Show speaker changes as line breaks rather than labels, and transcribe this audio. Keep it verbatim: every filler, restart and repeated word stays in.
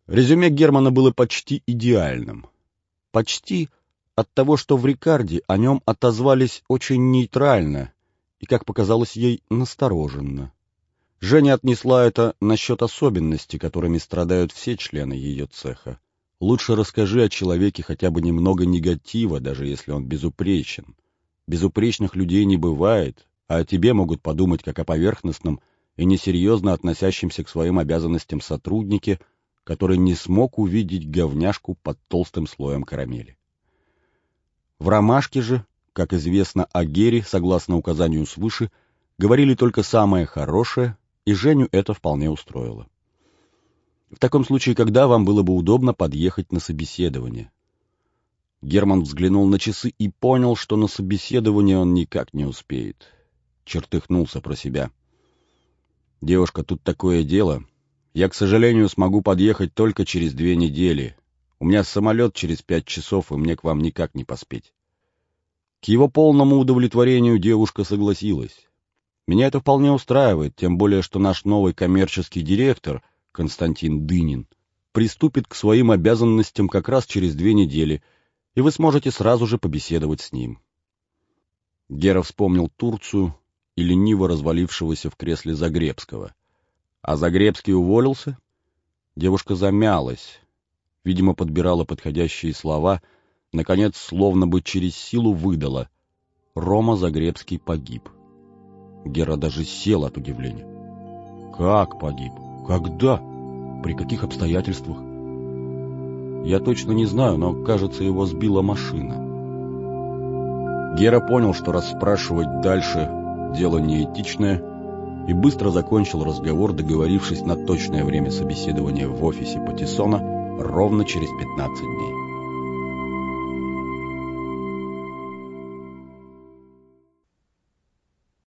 Резюме Германа было почти идеальным. Почти от того, что в Рикарде о нем отозвались очень нейтрально и, как показалось ей, настороженно. Женя отнесла это насчет особенностей, которыми страдают все члены ее цеха. Лучше расскажи о человеке хотя бы немного негатива, даже если он безупречен. Безупречных людей не бывает, а о тебе могут подумать как о поверхностном и несерьезно относящемся к своим обязанностям сотруднике, который не смог увидеть говняшку под толстым слоем карамели. В «Ромашке» же, как известно о Гере, согласно указанию свыше, говорили только самое хорошее, и Женю это вполне устроило. В таком случае, когда вам было бы удобно подъехать на собеседование? Герман взглянул на часы и понял, что на собеседование он никак не успеет. Чертыхнулся про себя. «Девушка, тут такое дело. Я, к сожалению, смогу подъехать только через две недели. У меня самолет через пять часов, и мне к вам никак не поспеть». К его полному удовлетворению девушка согласилась. «Меня это вполне устраивает, тем более, что наш новый коммерческий директор, Константин Дынин, приступит к своим обязанностям как раз через две недели, и вы сможете сразу же побеседовать с ним». Гера вспомнил Турцию и лениво развалившегося в кресле Загребского. А Загребский уволился? Девушка замялась, видимо, подбирала подходящие слова, наконец, словно бы через силу выдала: «Рома Загребский погиб». Гера даже сел от удивления. «Как погиб? Когда? При каких обстоятельствах?» «Я точно не знаю, но, кажется, его сбила машина». Гера понял, что расспрашивать дальше дело неэтичное, и быстро закончил разговор, договорившись на точное время собеседования в офисе Патиссона ровно через пятнадцать дней.